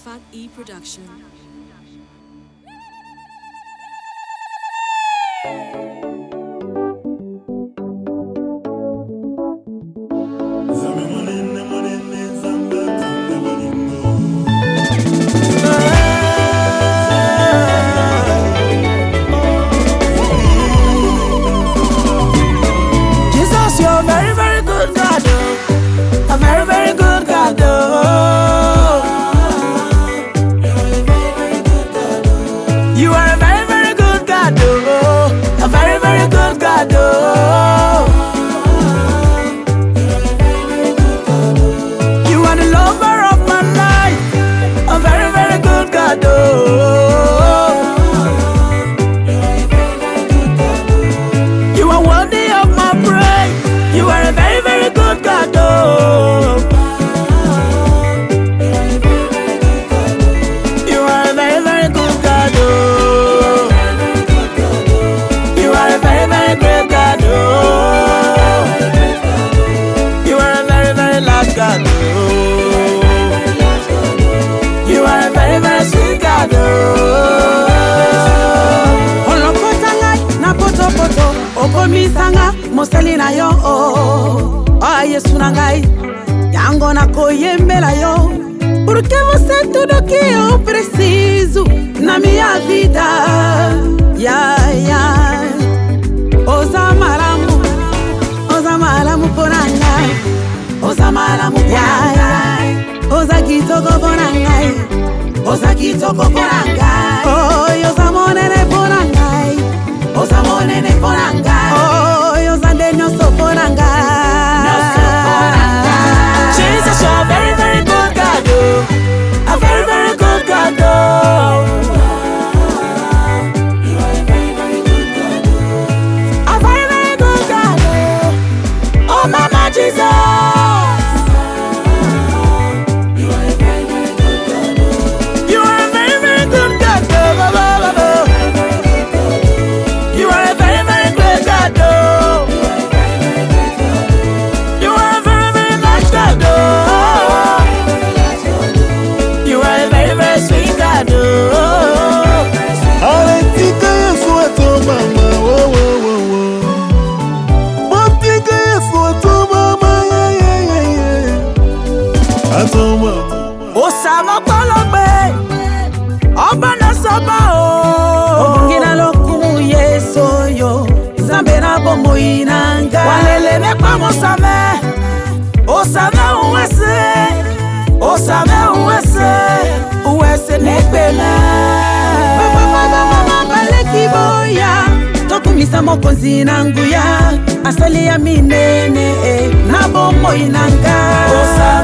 Arafat E Production. Jesus, you're very, very good God, oh. A very, very good God, oh. You are a very, very good God, oh. A very, very good God, oh. You are the lover of my life. A very, very good God, oh. You are worthy of my praise. You are a very, very good God, oh. You are a very, very good God, oh. You are a very, very great God, oh. You are a very, very large God, oh. You are a very, very sweet God, oh. Olokotangai na poto poto, okomisanga mosali na yo, oh. Ah, Yesu na ngai, yango na koyembela yo. Porque você é tudo que eu preciso na minha vida. Yeah, yeah. Oza malamu ponangai. Oza malamu ponangai. Oza kitoko ponangai. Oza kitoko ponangai. Oh, oza monene ponangai. Oza monene ponangai. Oh, oza denyoso ponangai. Jesus, you're a very, very good God, oh. A very, very good God, oh. You are a very, very good God, oh. A very, very good God, oh. Oh, Mama Jesus. You are a very, very good God, oh. You are a very, very good God, oh. You are a very, very great God, oh. You are a very, very large God, oh. You are a very, very sweet God, oh. Aletika Yesu ato mama, wo wo wo wo. Botika Yesu ato mama, yeah. Ato mama. Osama Palogbe, Obana Saba, oh. Ngina lokumu Yesu yo, Zambe na bomo inanga. Walele me kwa mosame, Osame uwese, Osame uwese nekbela. Mama baleki boya, tokumisa mokonzi nangu ya, asali ya minene, na bomo inanga.